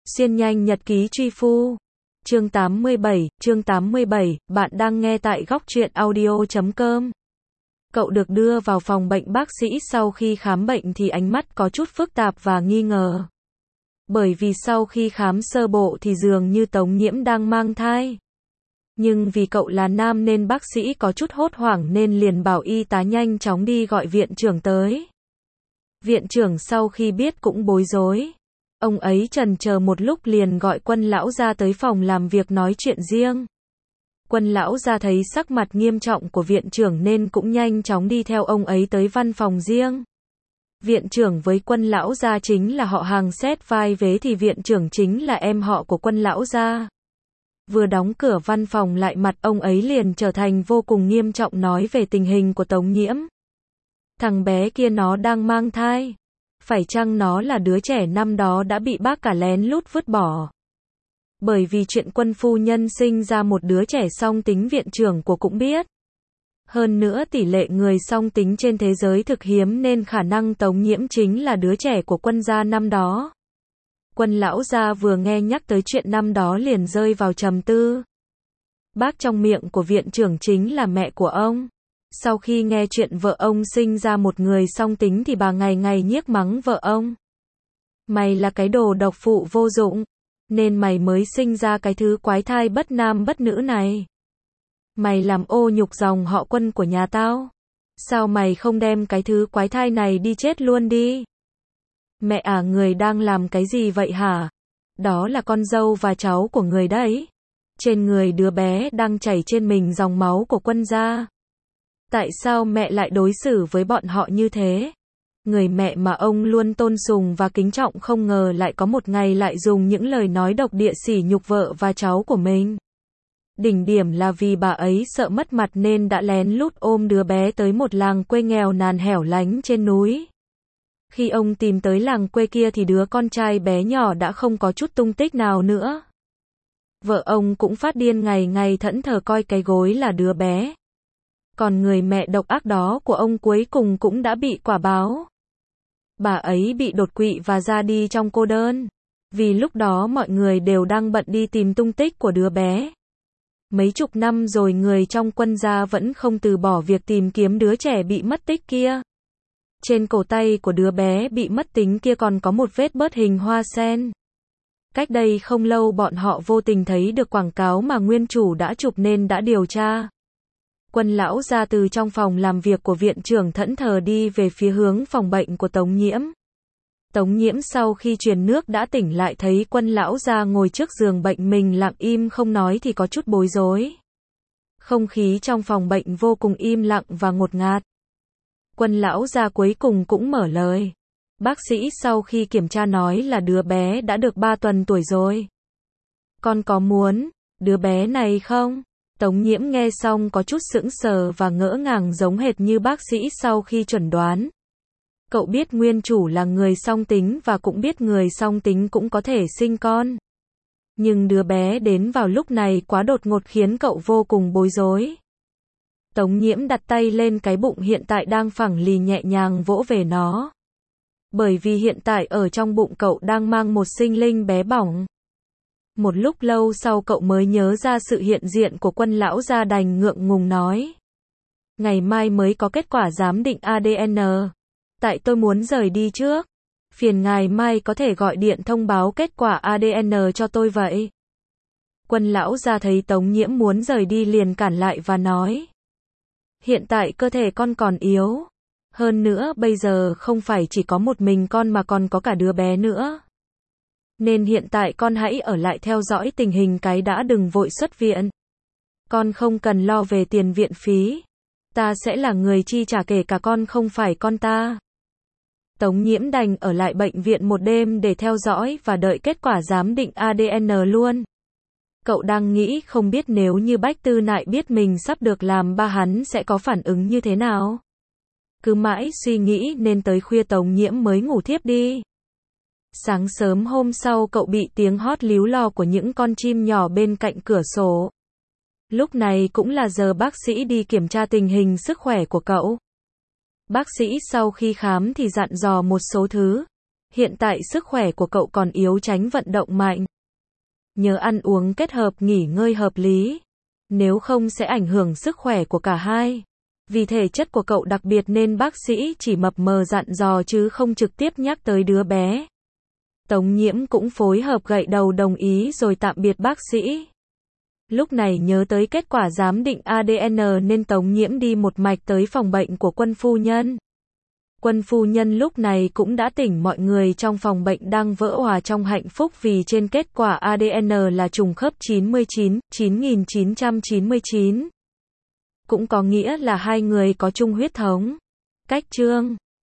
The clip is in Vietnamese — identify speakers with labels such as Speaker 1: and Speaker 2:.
Speaker 1: Xuyên nhanh nhật ký truy phu. Chương 87, bạn đang nghe tại góc truyện audio.com. Cậu được đưa vào phòng bệnh bác sĩ sau khi khám bệnh thì ánh mắt có chút phức tạp và nghi ngờ. Bởi vì sau khi khám sơ bộ thì dường như Tống Nhiễm đang mang thai. Nhưng vì cậu là nam nên bác sĩ có chút hốt hoảng nên liền bảo y tá nhanh chóng đi gọi viện trưởng tới. Viện trưởng sau khi biết cũng bối rối. Ông ấy chần chờ một lúc liền gọi Quân lão ra tới phòng làm việc nói chuyện riêng. Quân lão ra thấy sắc mặt nghiêm trọng của viện trưởng nên cũng nhanh chóng đi theo ông ấy tới văn phòng riêng. Viện trưởng với Quân lão gia chính là họ hàng xét vai vế thì viện trưởng chính là em họ của Quân lão gia. Vừa đóng cửa văn phòng lại mặt ông ấy liền trở thành vô cùng nghiêm trọng nói về tình hình của Tống Nhiễm. Thằng bé kia nó đang mang thai. Phải chăng nó là đứa trẻ năm đó đã bị bác cả lén lút vứt bỏ? Bởi vì chuyện Quân phu nhân sinh ra một đứa trẻ song tính viện trưởng của cũng biết. Hơn nữa tỷ lệ người song tính trên thế giới thực hiếm nên khả năng Tống Nhiễm chính là đứa trẻ của Quân gia năm đó. Quân lão gia vừa nghe nhắc tới chuyện năm đó liền rơi vào trầm tư. Bác trong miệng của viện trưởng chính là mẹ của ông. Sau khi nghe chuyện vợ ông sinh ra một người song tính thì bà ngày ngày nhiếc mắng vợ ông. Mày là cái đồ độc phụ vô dụng, nên mày mới sinh ra cái thứ quái thai bất nam bất nữ này. Mày làm ô nhục dòng họ Quân của nhà tao. Sao mày không đem cái thứ quái thai này đi chết luôn đi? Mẹ à, người đang làm cái gì vậy hả? Đó là con dâu và cháu của người đấy. Trên người đứa bé đang chảy trên mình dòng máu của Quân gia. Tại sao mẹ lại đối xử với bọn họ như thế? Người mẹ mà ông luôn tôn sùng và kính trọng không ngờ lại có một ngày lại dùng những lời nói độc địa sỉ nhục vợ và cháu của mình. Đỉnh điểm là vì bà ấy sợ mất mặt nên đã lén lút ôm đứa bé tới một làng quê nghèo nàn hẻo lánh trên núi. Khi ông tìm tới làng quê kia thì đứa con trai bé nhỏ đã không có chút tung tích nào nữa. Vợ ông cũng phát điên ngày ngày thẫn thờ coi cái gối là đứa bé. Còn người mẹ độc ác đó của ông cuối cùng cũng đã bị quả báo. Bà ấy bị đột quỵ và ra đi trong cô đơn. Vì lúc đó mọi người đều đang bận đi tìm tung tích của đứa bé. Mấy chục năm rồi người trong Quân gia vẫn không từ bỏ việc tìm kiếm đứa trẻ bị mất tích kia. Trên cổ tay của đứa bé bị mất tính kia còn có một vết bớt hình hoa sen. Cách đây không lâu bọn họ vô tình thấy được quảng cáo mà nguyên chủ đã chụp nên đã điều tra. Quân lão ra từ trong phòng làm việc của viện trưởng thẫn thờ đi về phía hướng phòng bệnh của Tống Nhiễm. Tống Nhiễm sau khi truyền nước đã tỉnh lại thấy Quân lão ra ngồi trước giường bệnh mình lặng im không nói thì có chút bối rối. Không khí trong phòng bệnh vô cùng im lặng và ngột ngạt. Quân lão ra cuối cùng cũng mở lời. Bác sĩ sau khi kiểm tra nói là đứa bé đã được 3 tuần tuổi rồi. Con có muốn đứa bé này không? Tống Nhiễm nghe xong có chút sững sờ và ngỡ ngàng giống hệt như bác sĩ sau khi chuẩn đoán. Cậu biết nguyên chủ là người song tính và cũng biết người song tính cũng có thể sinh con. Nhưng đứa bé đến vào lúc này quá đột ngột khiến cậu vô cùng bối rối. Tống Nhiễm đặt tay lên cái bụng hiện tại đang phẳng lì nhẹ nhàng vỗ về nó. Bởi vì hiện tại ở trong bụng cậu đang mang một sinh linh bé bỏng. Một lúc lâu sau cậu mới nhớ ra sự hiện diện của Quân lão gia đành ngượng ngùng nói. Ngày mai mới có kết quả giám định ADN. Tại tôi muốn rời đi trước. Phiền ngài mai có thể gọi điện thông báo kết quả ADN cho tôi vậy. Quân lão gia thấy Tống Nhiễm muốn rời đi liền cản lại và nói. Hiện tại cơ thể con còn yếu. Hơn nữa bây giờ không phải chỉ có một mình con mà còn có cả đứa bé nữa. Nên hiện tại con hãy ở lại theo dõi tình hình cái đã, đừng vội xuất viện. Con không cần lo về tiền viện phí. Ta sẽ là người chi trả kể cả con không phải con ta. Tống Nhiễm đành ở lại bệnh viện một đêm để theo dõi và đợi kết quả giám định ADN luôn. Cậu đang nghĩ không biết nếu như Bách Tư Nại biết mình sắp được làm ba hắn sẽ có phản ứng như thế nào. Cứ mãi suy nghĩ nên tới khuya Tống Nhiễm mới ngủ thiếp đi. Sáng sớm hôm sau cậu bị tiếng hót líu lo của những con chim nhỏ bên cạnh cửa sổ. Lúc này cũng là giờ bác sĩ đi kiểm tra tình hình sức khỏe của cậu. Bác sĩ sau khi khám thì dặn dò một số thứ. Hiện tại sức khỏe của cậu còn yếu, tránh vận động mạnh. Nhớ ăn uống kết hợp nghỉ ngơi hợp lý. Nếu không sẽ ảnh hưởng sức khỏe của cả hai. Vì thể chất của cậu đặc biệt nên bác sĩ chỉ mập mờ dặn dò chứ không trực tiếp nhắc tới đứa bé. Tống Nhiễm cũng phối hợp gật đầu đồng ý rồi tạm biệt bác sĩ. Lúc này nhớ tới kết quả giám định ADN nên Tống Nhiễm đi một mạch tới phòng bệnh của Quân phu nhân. Quân phu nhân lúc này cũng đã tỉnh, mọi người trong phòng bệnh đang vỡ òa trong hạnh phúc vì trên kết quả ADN là trùng khớp 99.999. Cũng có nghĩa là hai người có chung huyết thống. Cách chương